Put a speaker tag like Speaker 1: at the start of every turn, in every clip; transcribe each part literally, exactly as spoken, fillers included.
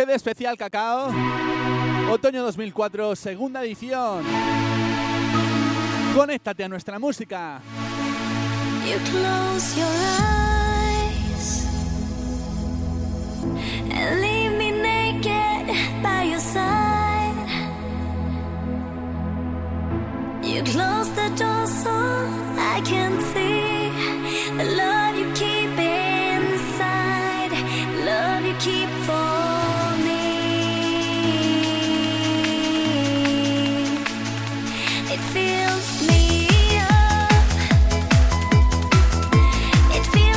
Speaker 1: C D especial Cacao, otoño dos mil cuatro, segunda edición. Conéctate a nuestra música.
Speaker 2: You close your eyes and leave me naked by your side. You close the door so I can see the love you keep inside, love you keep for me. It fills me up, it feels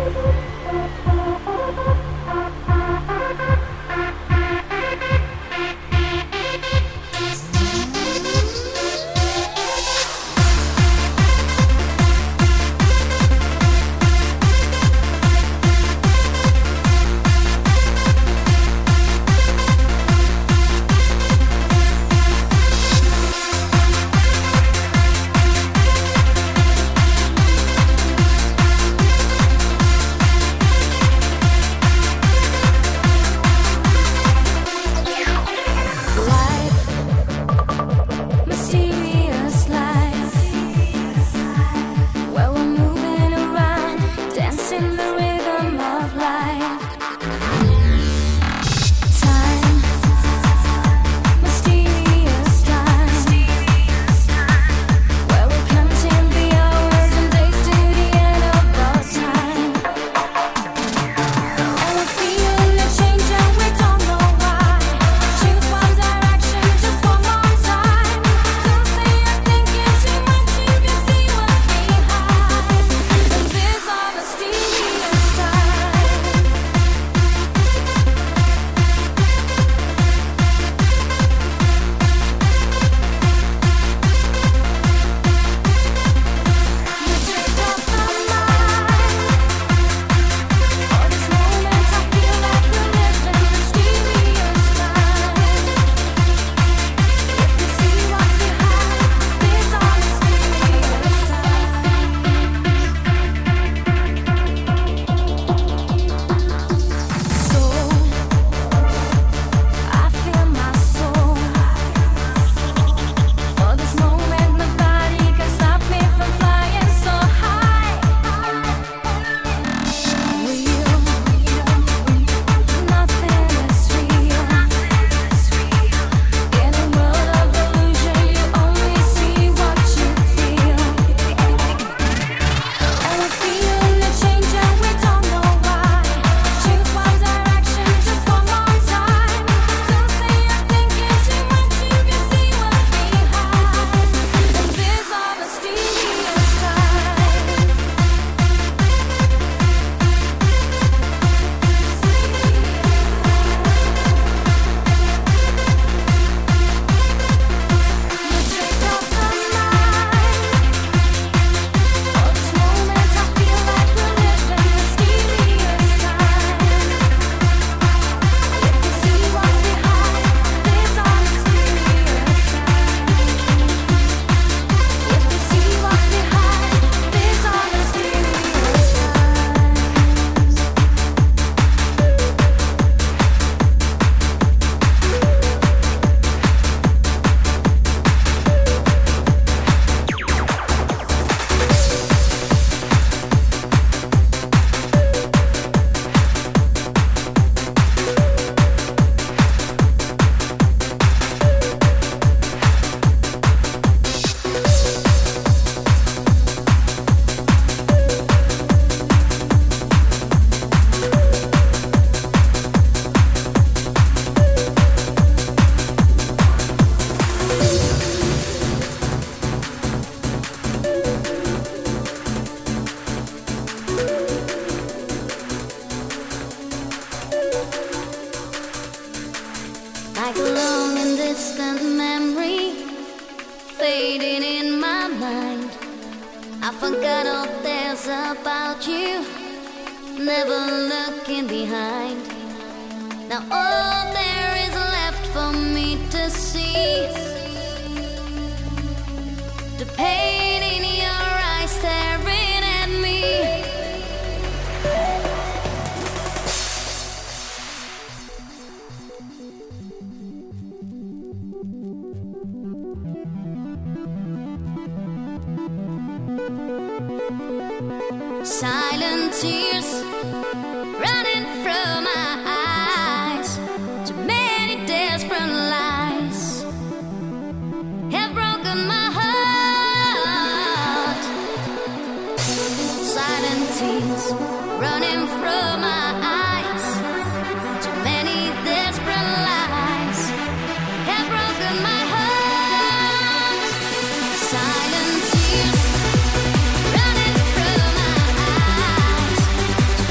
Speaker 2: I forgot all there's about you, never looking behind. Now all there is left for me to see, the pain in your eyes staring at me. Silent tears running from my eyes, too many desperate lies have broken my heart. Silent tears running from my eyes, too many desperate lies have broken my heart. Silent tears running from my eyes,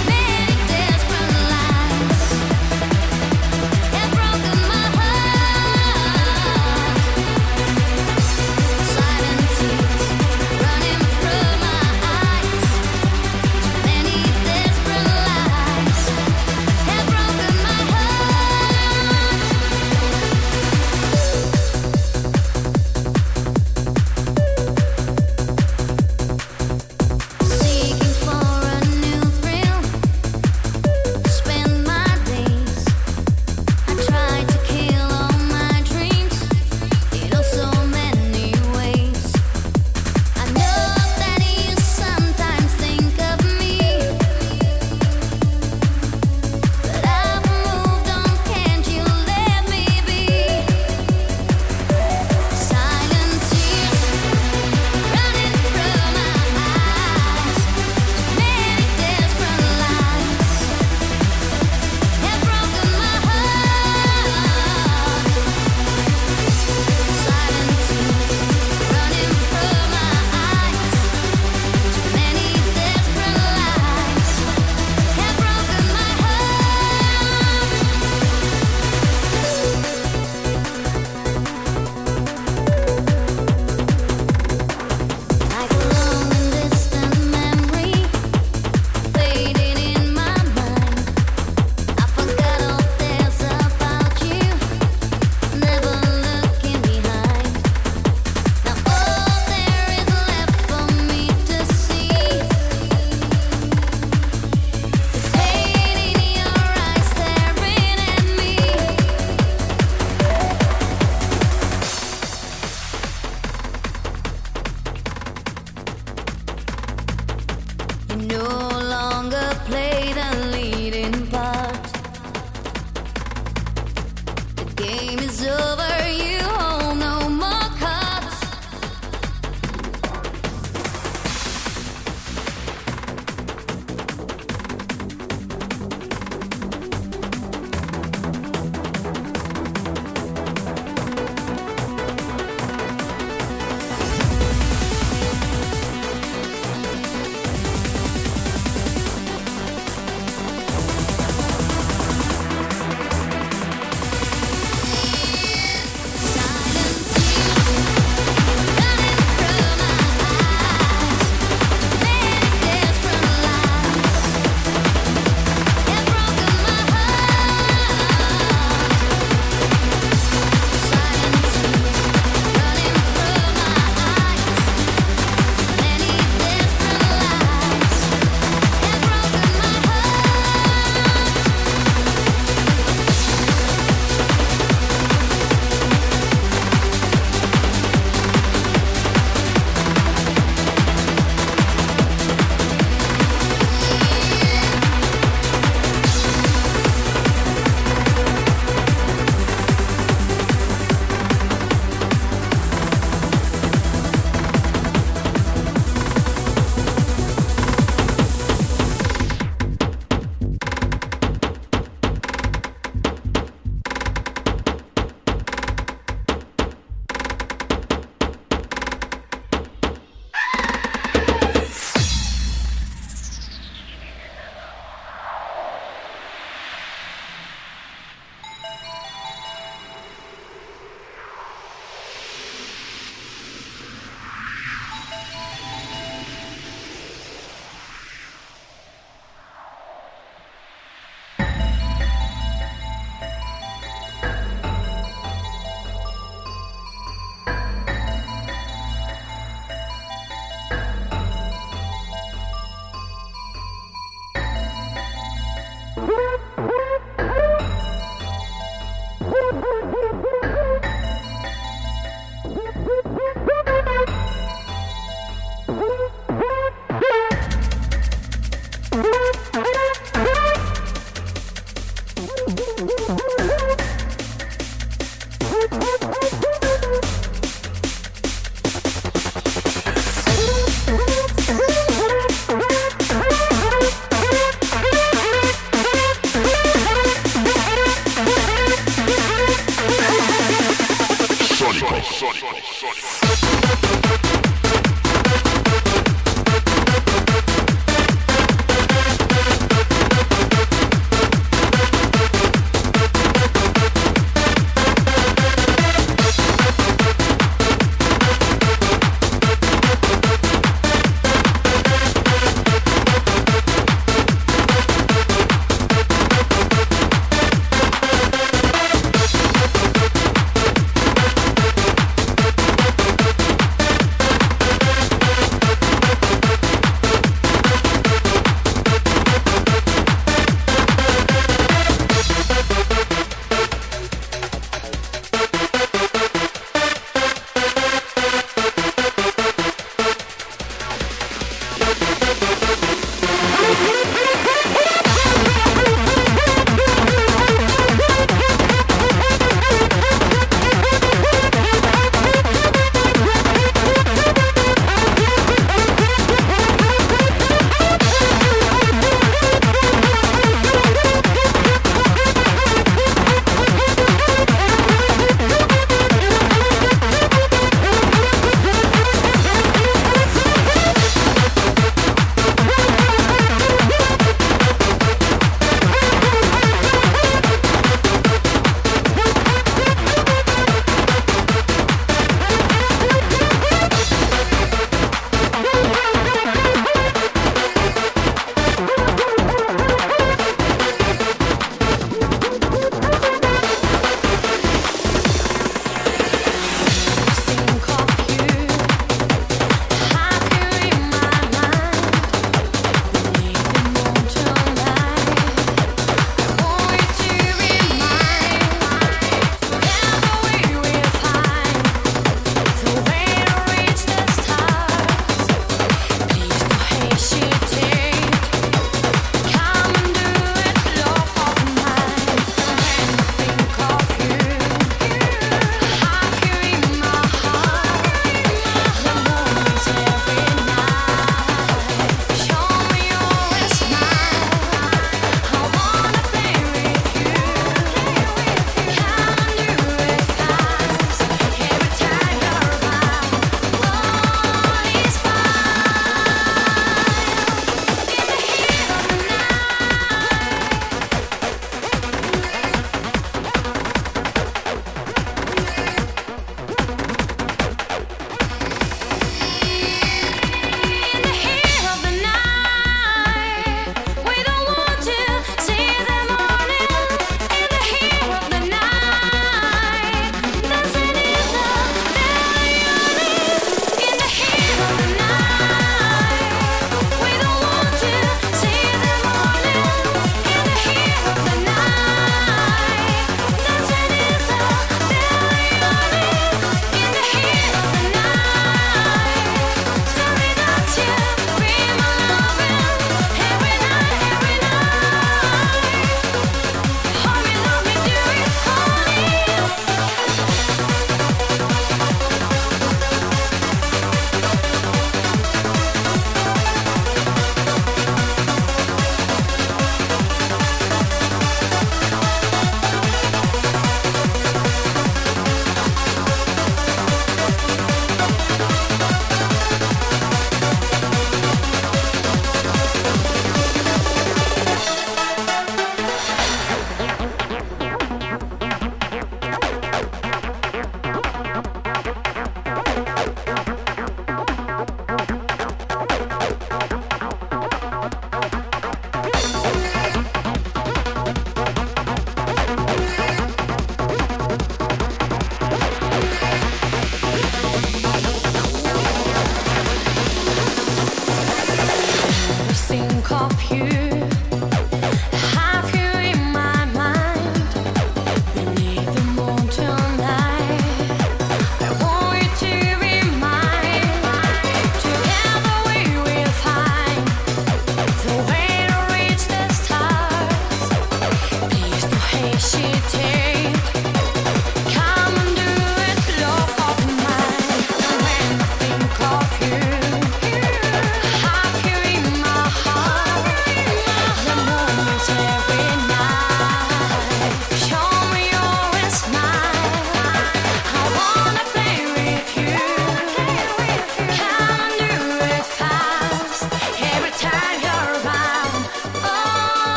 Speaker 2: We'll be right back.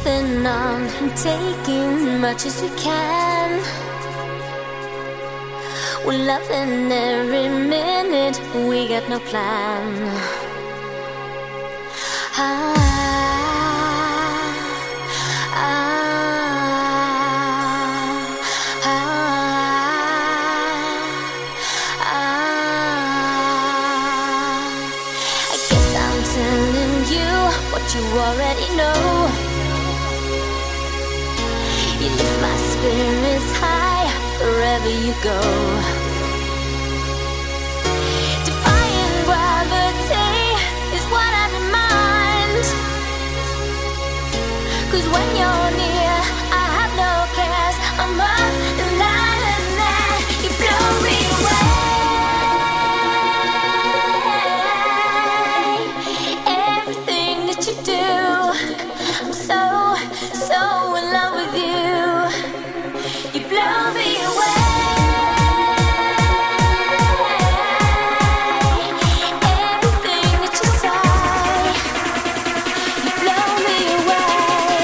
Speaker 2: moving on and taking much as we can. We're loving every minute, we got no plan. Ah, ah, ah, ah. I guess I'm telling you what you already know. You lift my spirits high wherever you go. Defying gravity is what I demand. 'Cause when you're near, I have no cares. I'm up and light and then you blow me away. Everything that you do, I'm so, so in love with you. You blow me away. Everything that you say, you blow me away.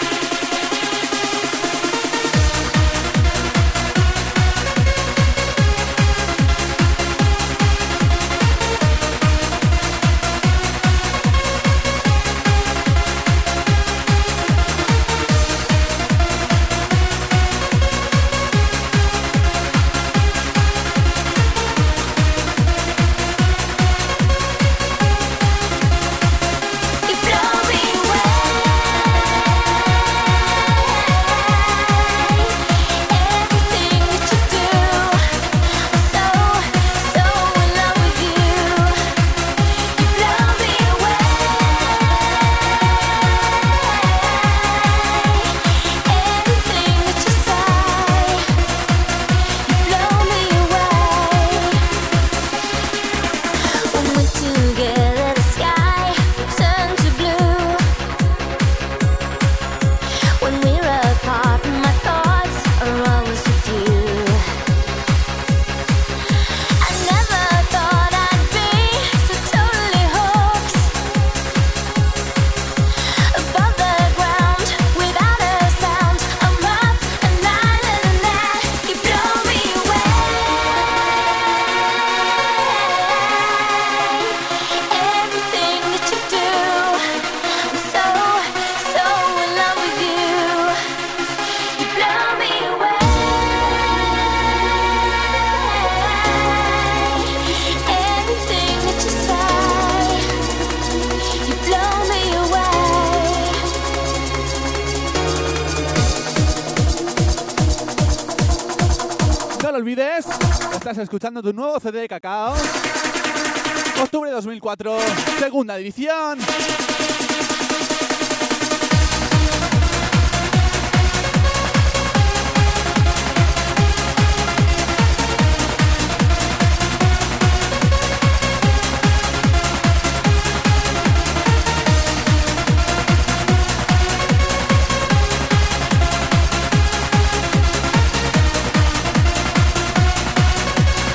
Speaker 1: No lo olvides, estás escuchando tu nuevo C D de Cacao. Octubre de dos mil cuatro, segunda edición.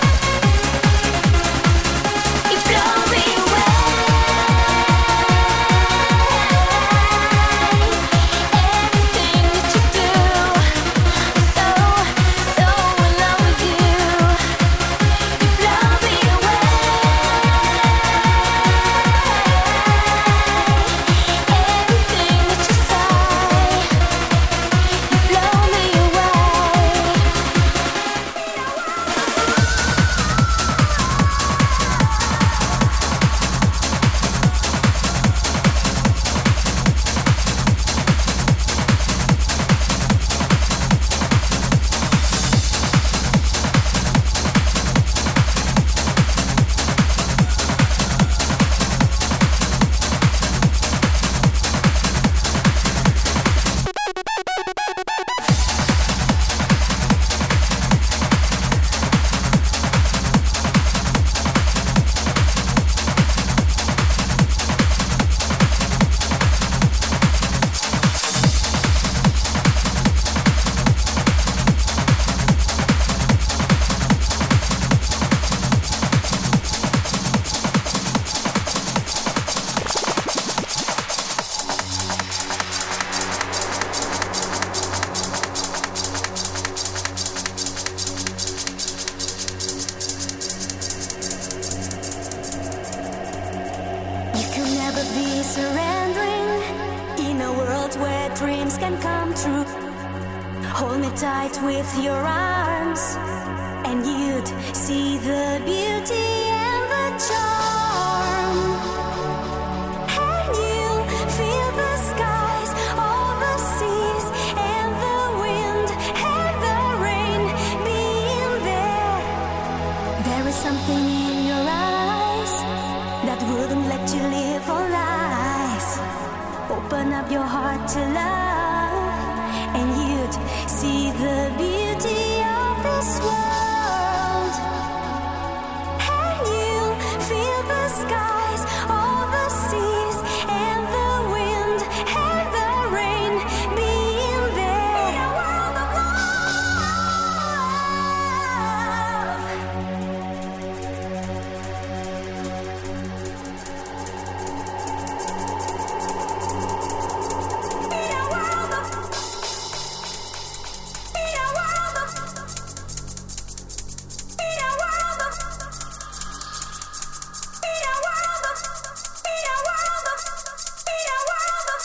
Speaker 2: You blow me away. surrendering in a world where dreams can come true. Hold me tight with your arms, and you'd see the beauty and the charm. And you'll feel the skies, all the seas, and the wind, and the rain being there. There is something in your eyes that wouldn't let you live all lies. Open up your heart to love, and you'd see the beauty of this world. And you'll feel the skies, all the seas, and the wind, and the rain being there. In a world of love. In a world of In a world of In a world of In a world of In a world of In a world of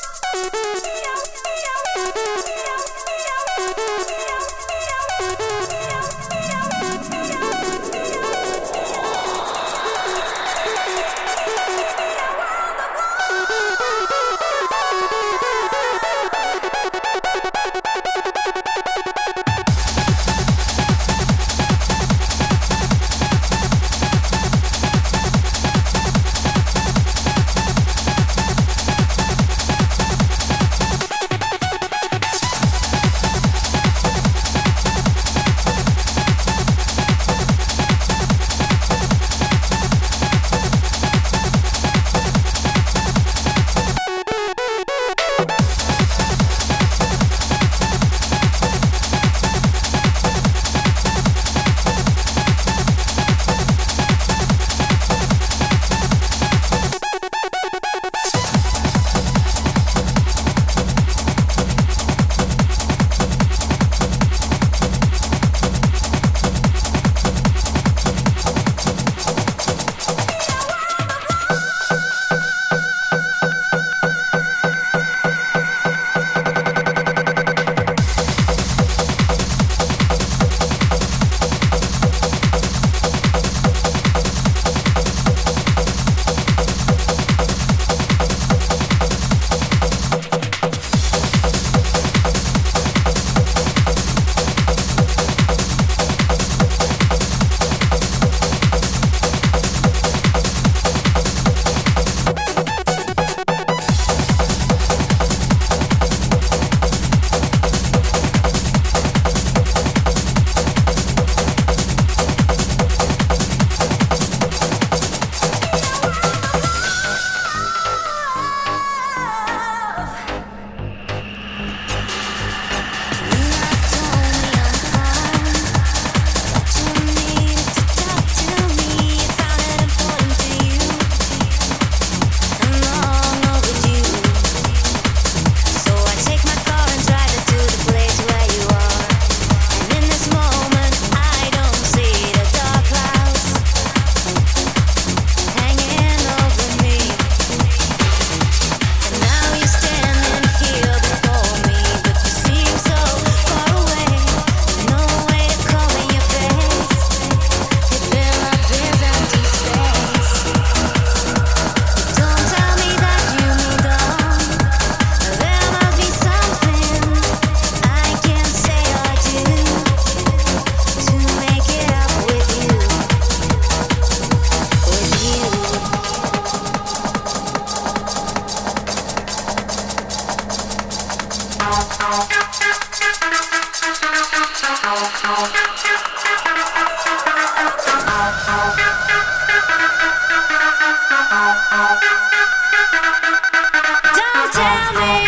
Speaker 3: Don't tell me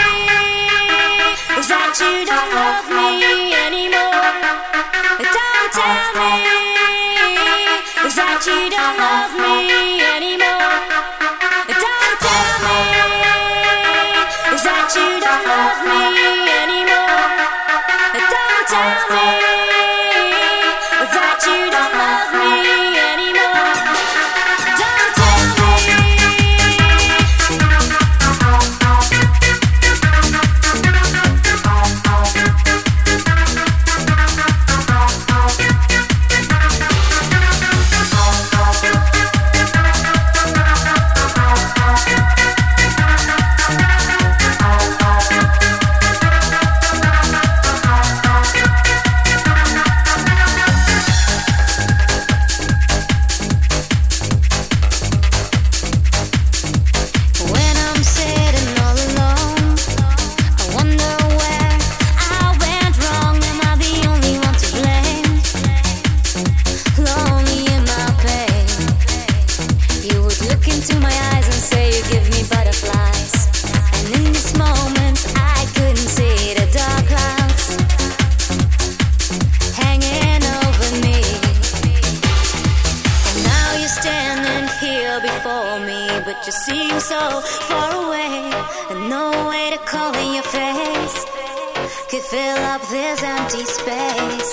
Speaker 3: that you don't love me anymore. Don't tell me that you don't love me anymore. Don't tell me that you don't love me anymore. Don't tell me that you don't love me anymore. Don't tell me. just seems so far away, and no way to call in your face could fill up this empty space.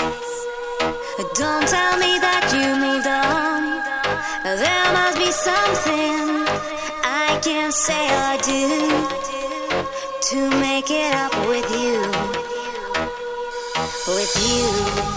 Speaker 3: Don't tell me that you moved on. There must be something I can say or do to make it up with you, with you.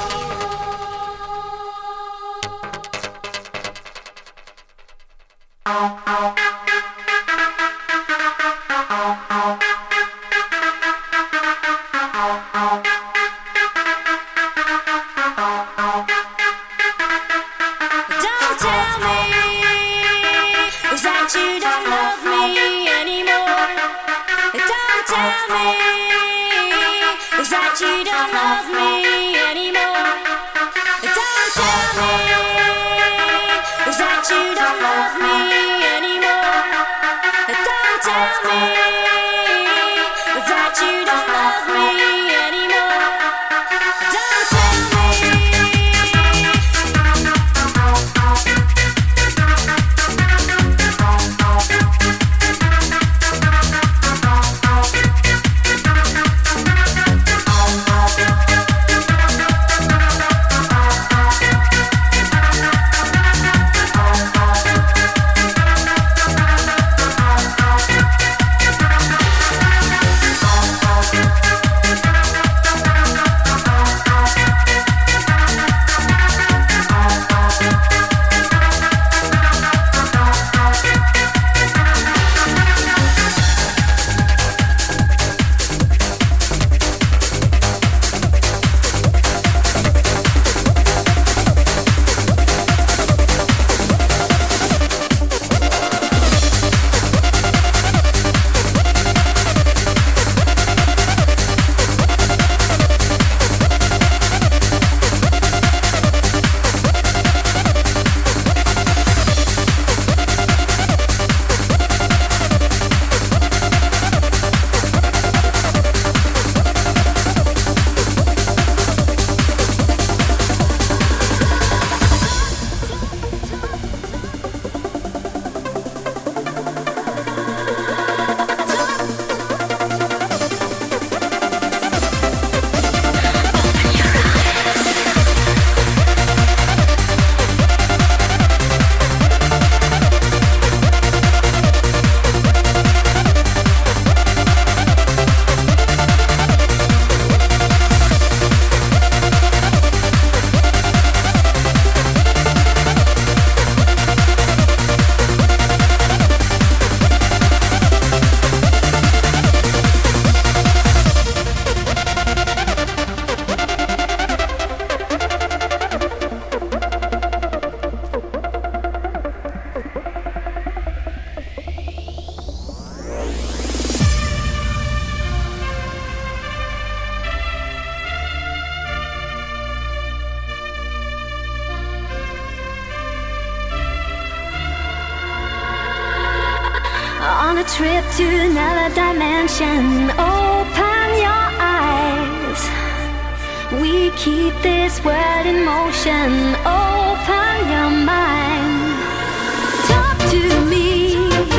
Speaker 2: Trip to another dimension. Open your eyes. We keep this world in motion. Open your mind. Talk to me.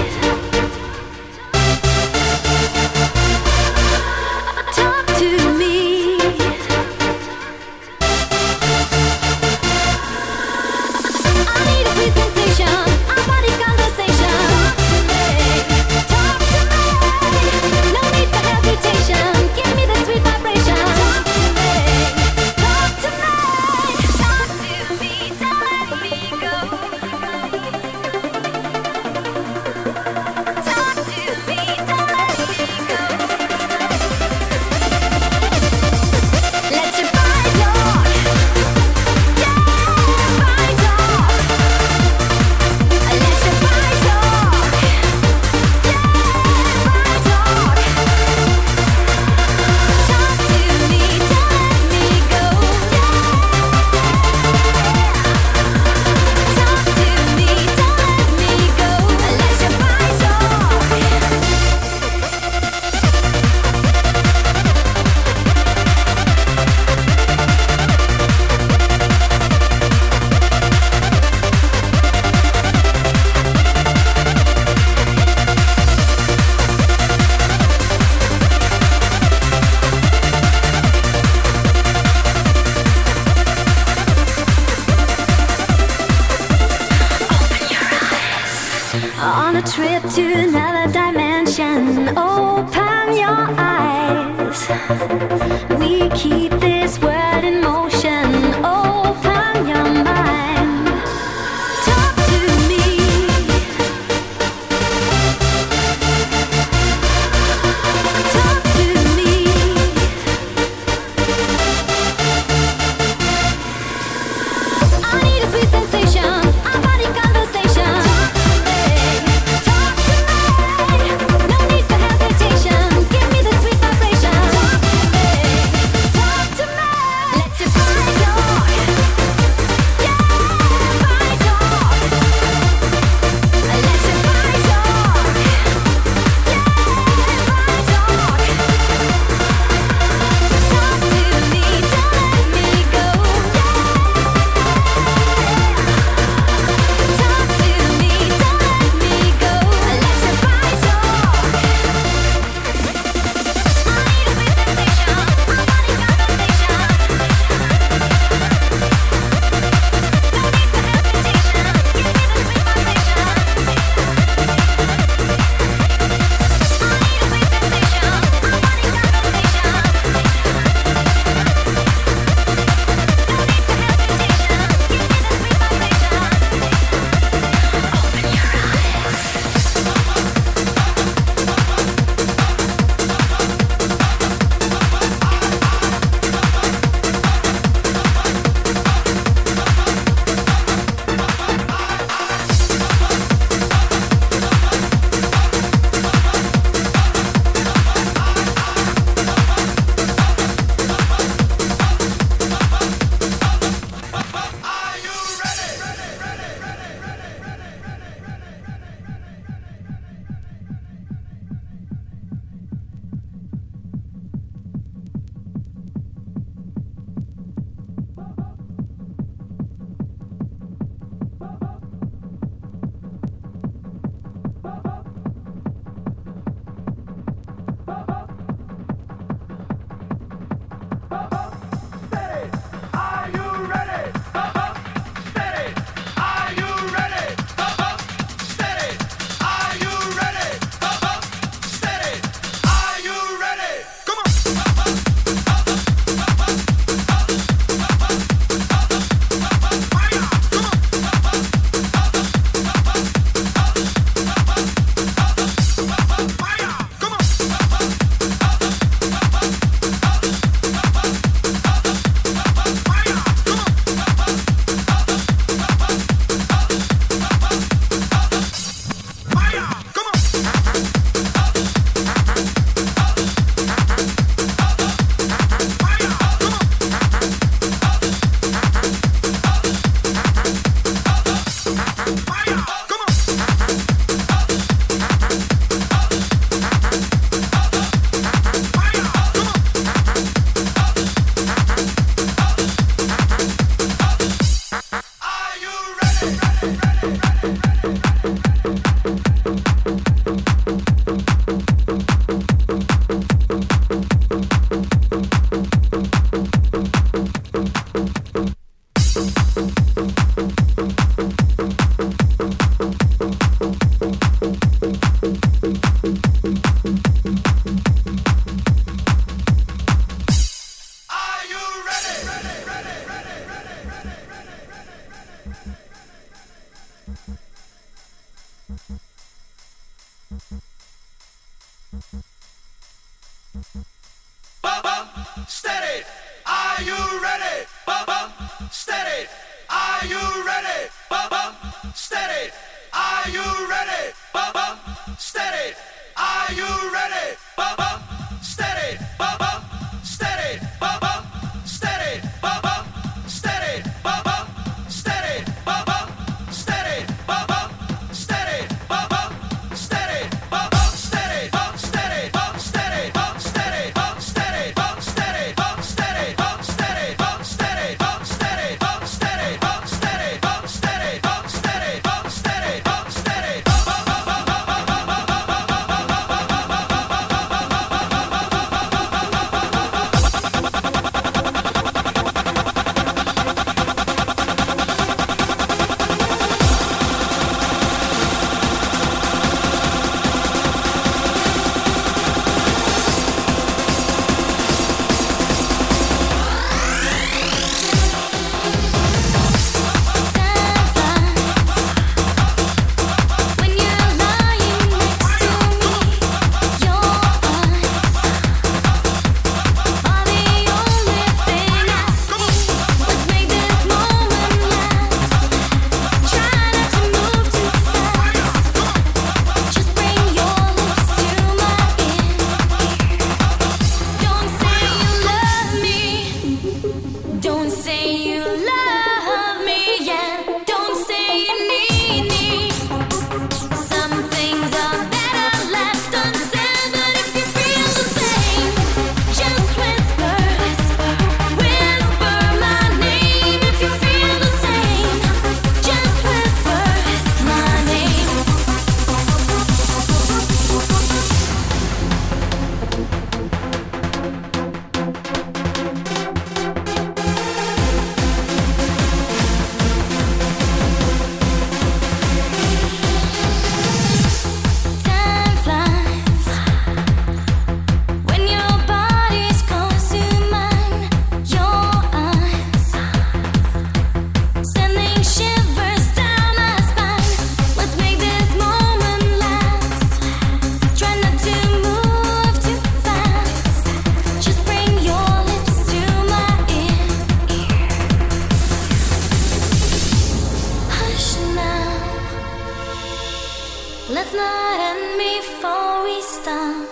Speaker 2: Talk to me. I need a sweet sensation. I want a conversation. Give me the sweet vibration. Talk to me, talk to me, talk to me, don't let me go. to another dimension. Open your eyes. We keep this world in motion. Open your mind. Talk to me. Talk to me. I need a sweet sensation. Our body conversation. Talk to me. No need for hesitation. Give me the sweet vibration. Talk to me. Talk to me. Let your body talk. Yeah, body talk. Let your body talk. Yeah, body talk. Talk to me. Don't let me go. Talk to me. Don't let me go. Let your body talk. I need a sweet sensation. Our body conversation. No need for hesitation. Give me the sweet vibration. I need a sweet sensation. Our body conversation. No need for hesitation. Give me the sweet vibration. Open your eyes.
Speaker 4: Steady. Are you ready? Bubba, steady. Are you ready? Bubba, steady. Are you ready? Bubba, steady. Are you ready? Bubba, steady. Bubba, steady. Bubba, steady. Bubba, steady. Bubba, steady. Bubba, steady. Bubba, steady. Bubba, steady. Bubba, steady. Bubba, steady. Bubba, steady. Bubba, steady. Bubba, steady. Bubba, steady. Bubba, steady. Bubba, steady. Bubba,
Speaker 3: you love me yet. Don't say you need me. Some things are better left unsaid, but if you feel the same, just whisper, whisper my name. If you feel the same, just whisper my name. Time flies when your body's close to mine. Your eyes sending shivers down my spine. Let's make this moment last. Try not to move too fast. Just bring your lips to my ear. Hush now. Let's not end before we start.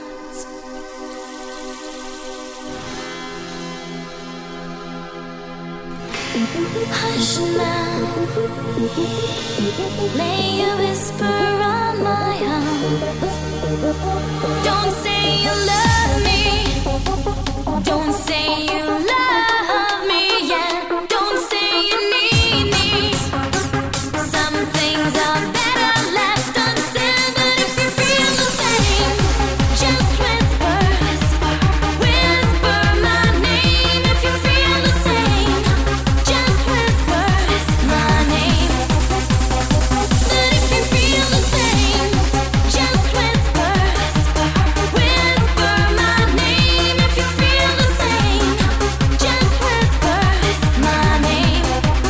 Speaker 3: Hush now. Lay a whisper on my arm. Don't say you love me. Don't say you love me yet. Don't say you need me. Some things are better left unsaid, but if you feel the same, just whisper, whisper my name. If you feel the same, just whisper my name. But if you feel the same, just whisper, whisper my name. If you feel the same, just whisper my name.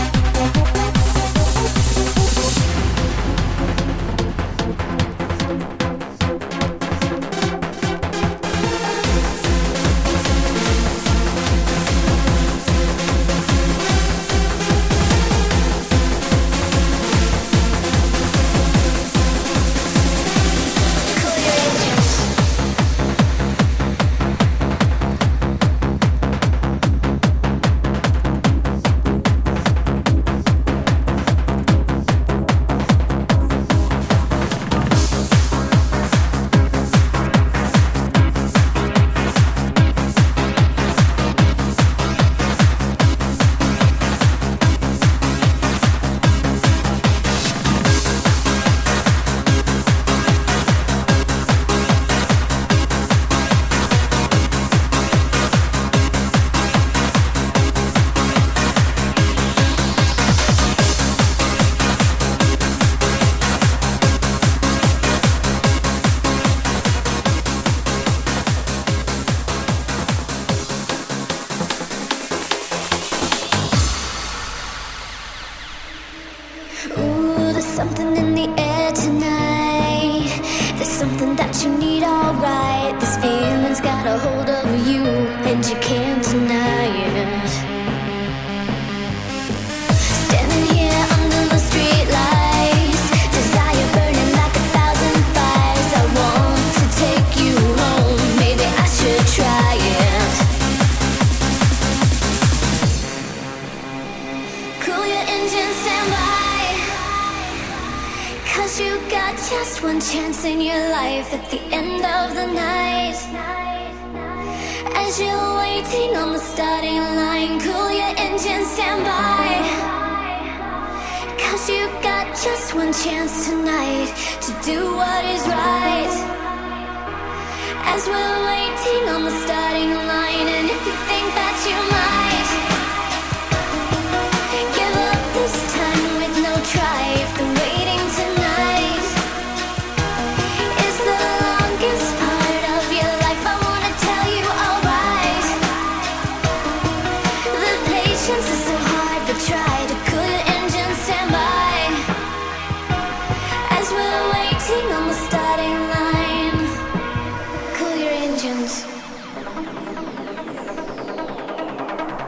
Speaker 3: Ooh, there's something in the air tonight. There's something that you need, alright. This feeling's got a hold of you, and you can't deny it. Standing here under the street lights, desire burning like a thousand fires. I want to take you home, maybe I should try it. Cool your engine, stand by. Cause you got just one chance in your life at the end of the night. As you're waiting on the starting line, cool your engine, stand by. Cause you got just one chance tonight to do what is right. As we're waiting on the starting line, and if you think that you might give up this time with no try, if the waiting tonight is the longest part of your life, I wanna tell you alright. The patience is so hard, but try to cool your engine, stand by. As we're waiting on the starting line, cool your engines.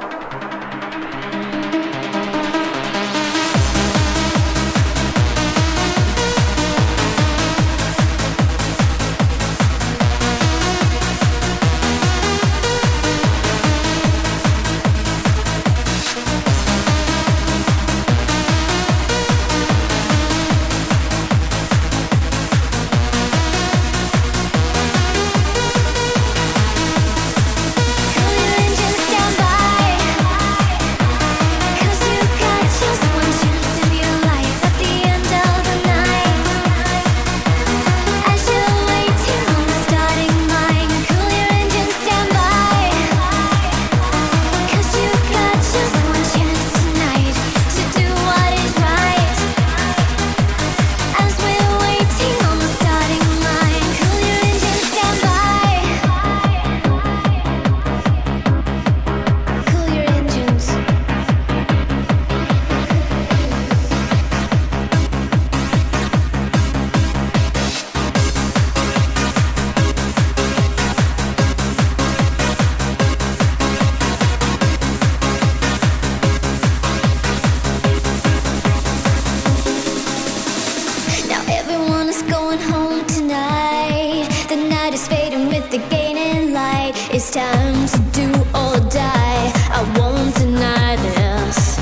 Speaker 3: time to do or die. I won't deny this.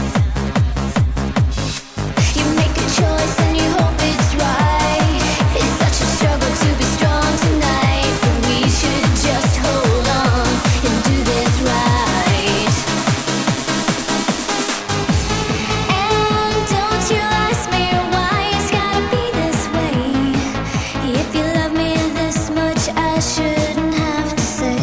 Speaker 3: You make a choice and you hope it's right. It's such a struggle to be strong tonight, but we should just hold on and do this right. And don't you ask me why it's gotta be this way. If you love me this much, I shouldn't have to say.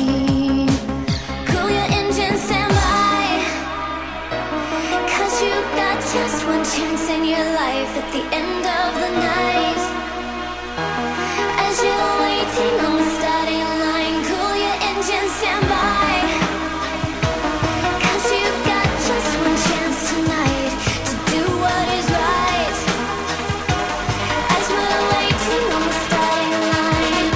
Speaker 3: Cool your engine, stand by, 'cause you got just one chance in your life at the end of the night. As you're waiting on the starting line, cool your engine, stand by, 'cause you got just one chance tonight to do what is right. As we're waiting on the starting line.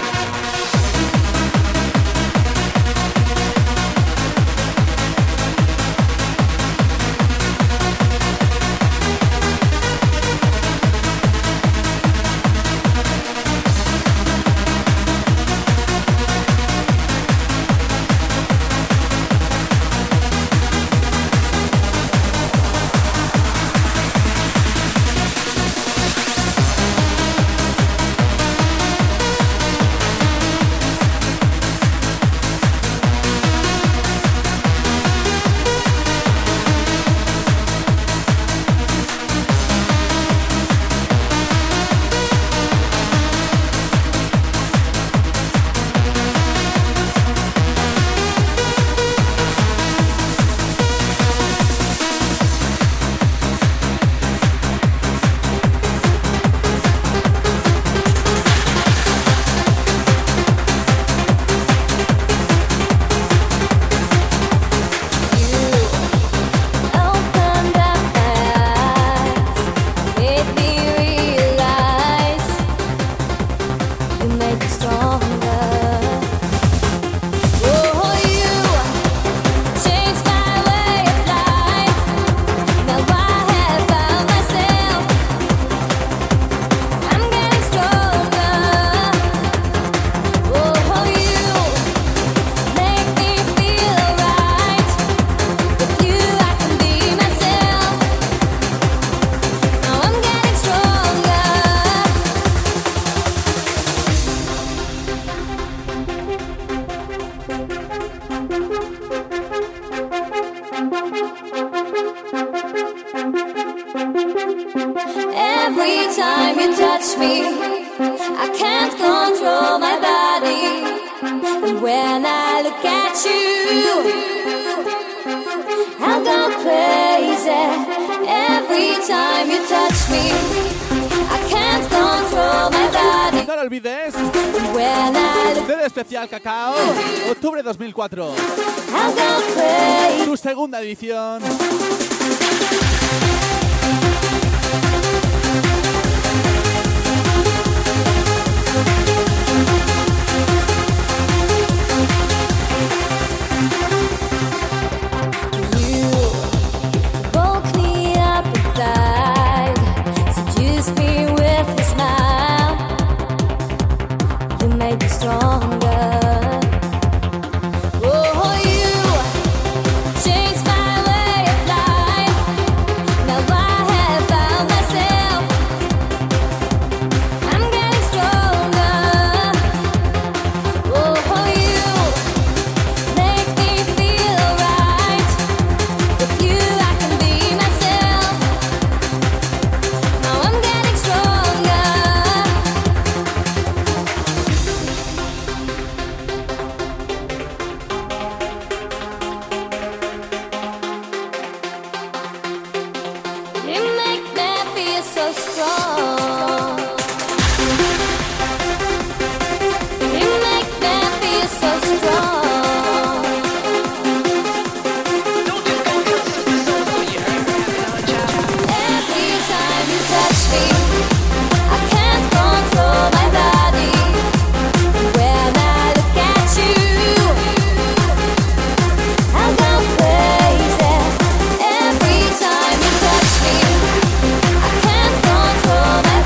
Speaker 3: Opened up my eyes, made me realize you make me stronger. Oh, you changed my way of life. Now I have found myself. I'm getting stronger. Oh, you make me feel right. With you I can be myself. Now I'm getting stronger. Every time you touch me, I can't control my body. And when I look at you, I'll go crazy. Every time you touch me, I can't control my body.
Speaker 1: No lo olvides,
Speaker 3: And when I look,
Speaker 1: C D especial Cacao, octubre dos mil cuatro,
Speaker 3: I'll go crazy.
Speaker 1: tu segunda edición.
Speaker 3: You woke me up inside, seduced me with your smile. You made me stronger. Oh, you changed my way of life. Now I have found myself. I'm getting stronger. Oh, you make me feel right. With you I can be myself. Now I'm getting stronger. You make me feel so strong. You make me feel so strong. Every time you touch me, I can't control my body. When I look at you, I'll go crazy. Every time you touch me, I can't control my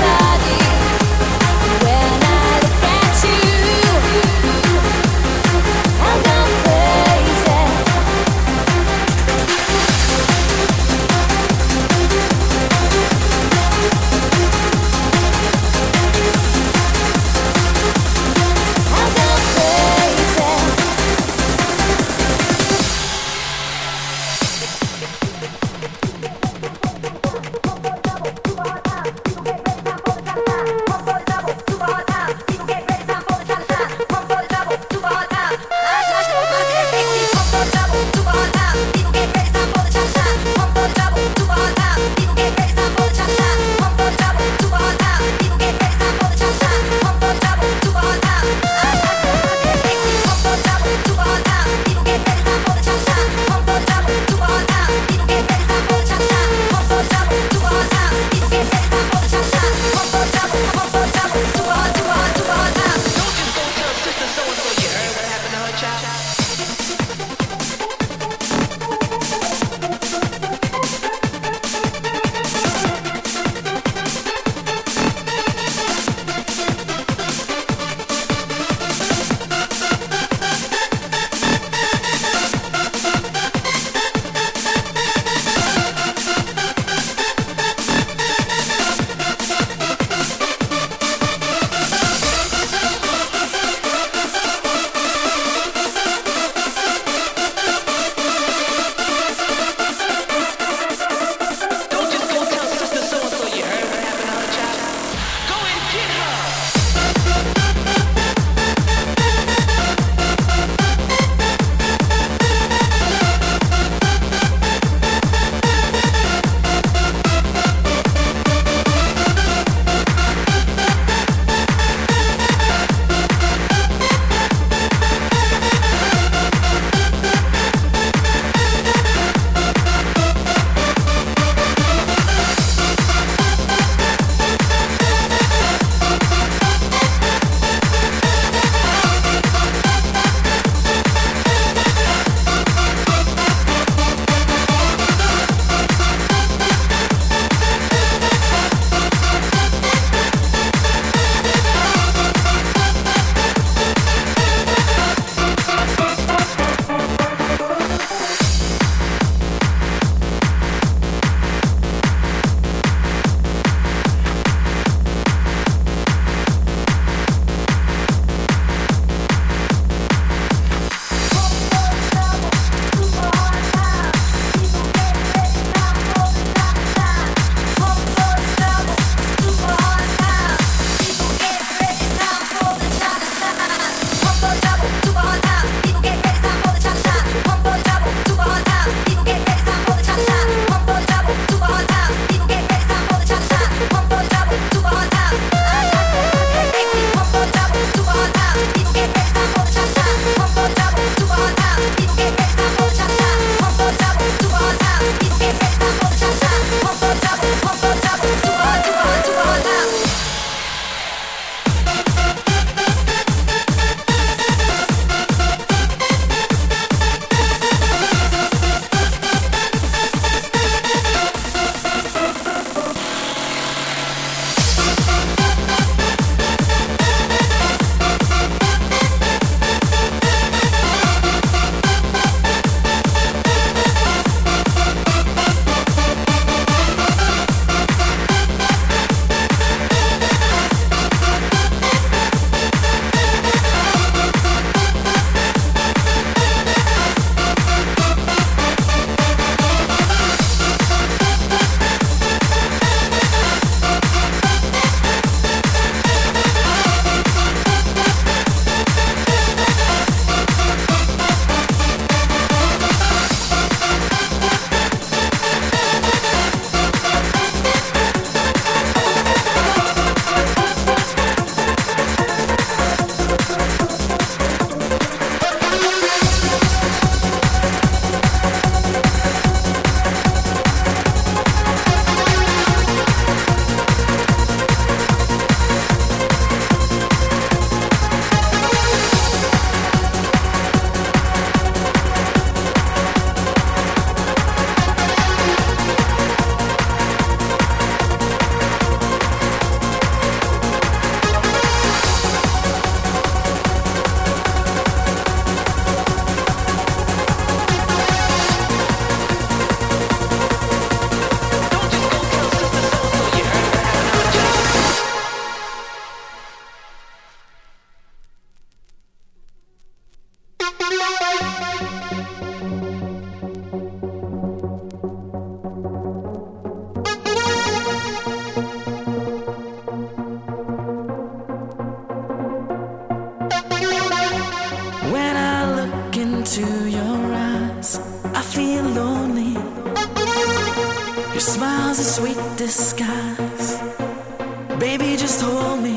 Speaker 5: Your smile's a sweet disguise. Baby, just hold me.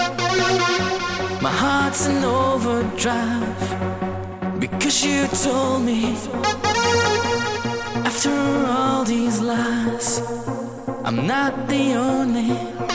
Speaker 5: My heart's in overdrive because you told me. After all these lies, I'm not the only.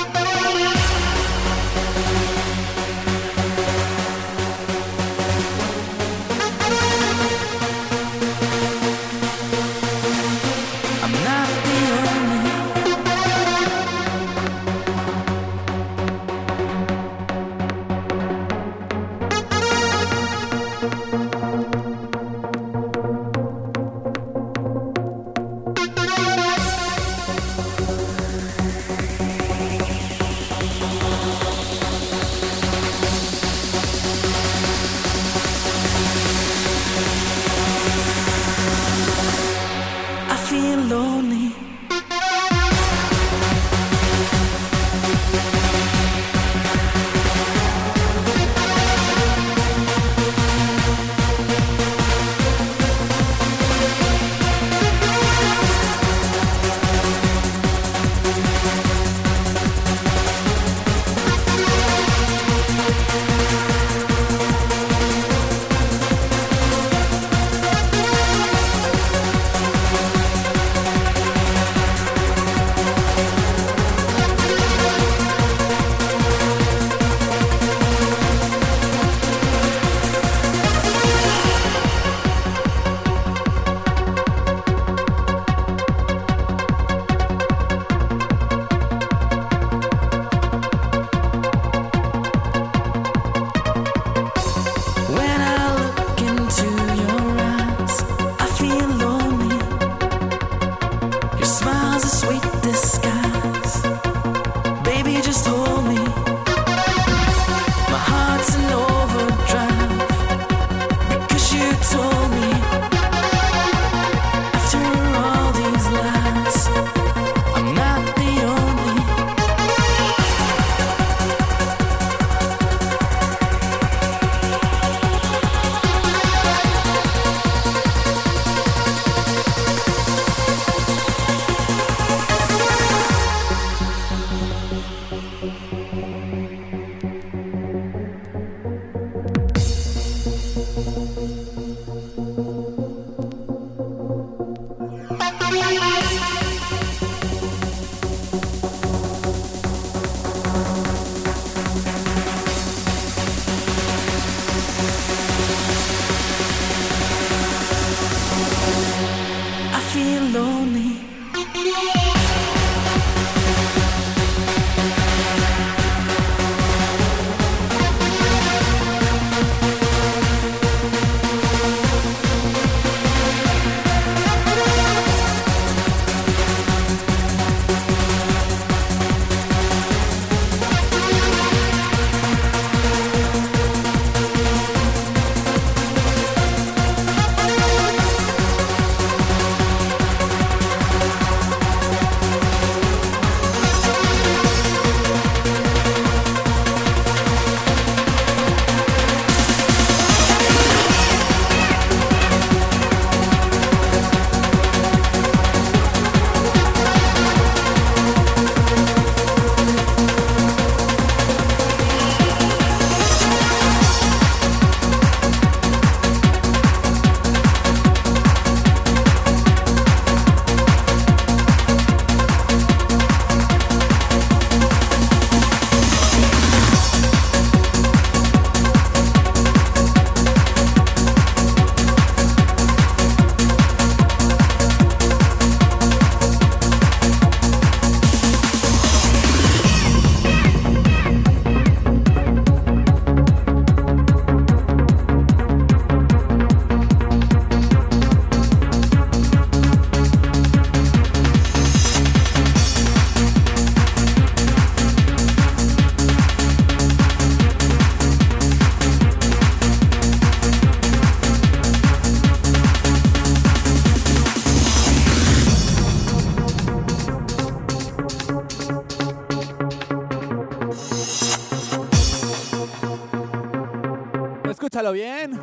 Speaker 1: Escúchalo bien.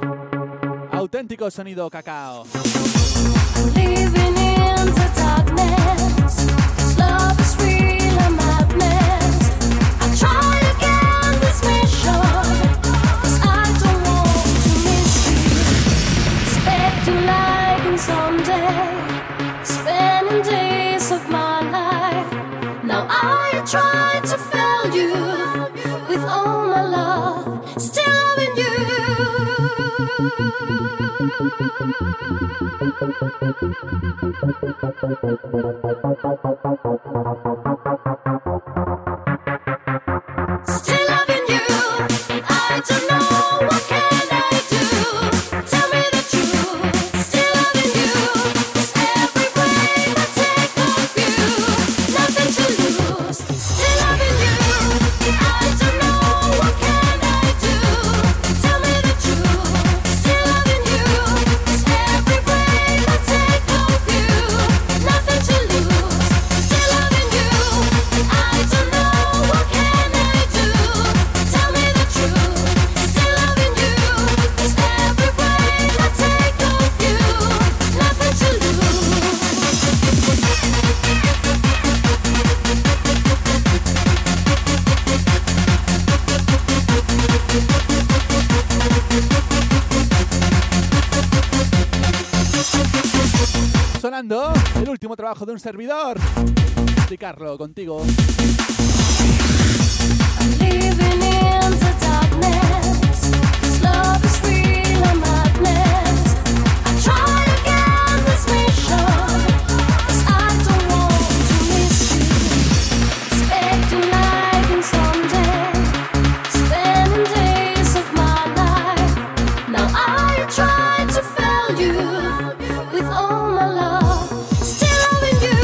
Speaker 1: Auténtico sonido cacao.
Speaker 3: Leaving into darkness. tried to fill you with all my love, still loving you. Still loving you. I don't know what can I do. Tell me the truth. Still loving you. 'Cause every breath I take of you, nothing to lose. Still loving you. I don't know what can I do. Tell me the truth. Still loving you. 'Cause every breath I take of you, nothing to lose. Still loving you. I don't know what can I do. Tell me the truth. Still loving you. 'Cause every breath I take of you, nothing to lose.
Speaker 1: Sonando el último trabajo de un servidor. Ricardo, contigo.
Speaker 3: Living in the darkness, 'cause love is real or madness. I try to get this mission, 'cause I don't want to miss you. Expecting life in someday, spending days of my life. Now I try to fill you with all my love, still loving you.